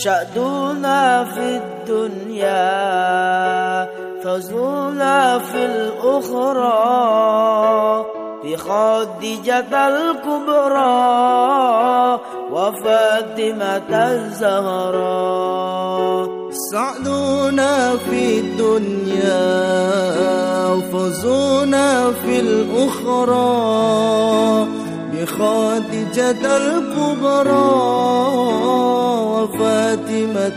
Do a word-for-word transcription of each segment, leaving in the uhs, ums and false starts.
شأننا في الدنيا فوزنا في الأخرى بخديجة الكبرى وفاطمة الزهراء. سعدنا في الدنيا وفوزنا في الأخرى بخديجة الكبرى وفاطمة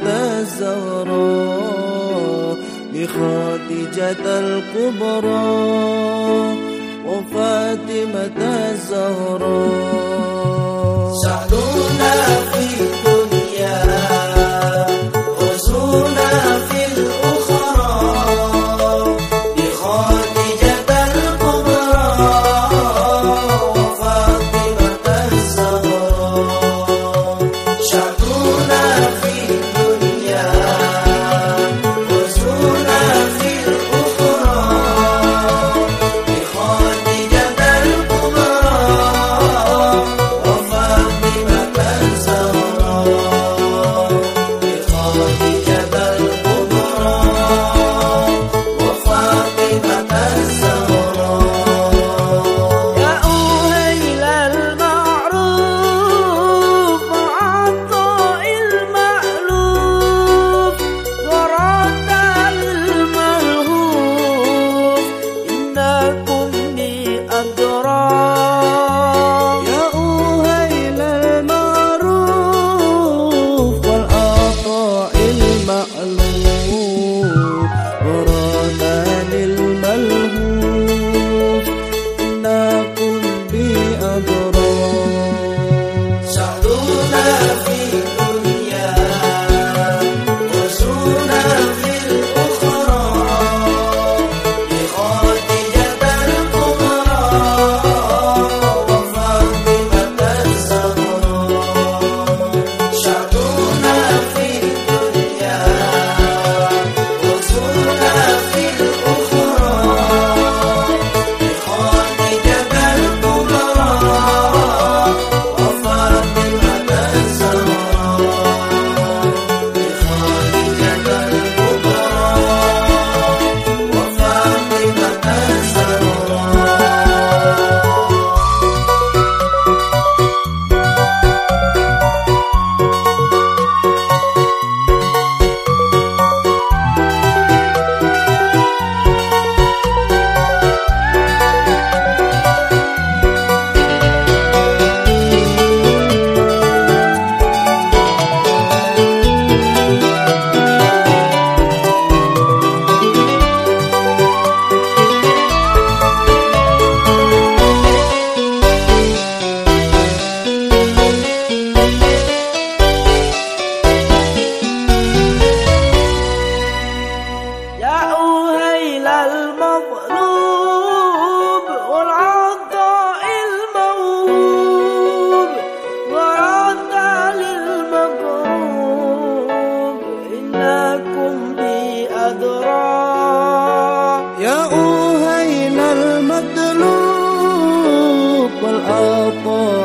الزهراء. بخديجة الكبرى وفاطمة الزهراء. سعدنا في الدنيا فوزنا في الأخرى بخديجة الكبرى وفاطمة الزهراء. سعدنا في الدنيا فوزنا في الأخرى بخديجة الكبرى وفاطمة الزهراء. بخديجة الكبرى وفاطمة الزهراء. يا أهيل المعروف وعطاء المألوف ورد للملهوف إنكم بأدراك. يا أهيل المعروف والعطاء المألوف ورانا للملهوف إنكم بأدراك. سعدنا في الدنيا فوزنا في الأخرى بخديجة الكبرى وفاطمة الزهراء. سعدنا في الدنيا فوزنا في الأخرى بخديجة الكبرى وفاطمة الزهراء. بخديجة الكبرى وفاطمة يا أهيل المظلوم والعطاء الموهوب ورد للمكروب إنكم بأدراك. يا أهيل المطلوب والعطاء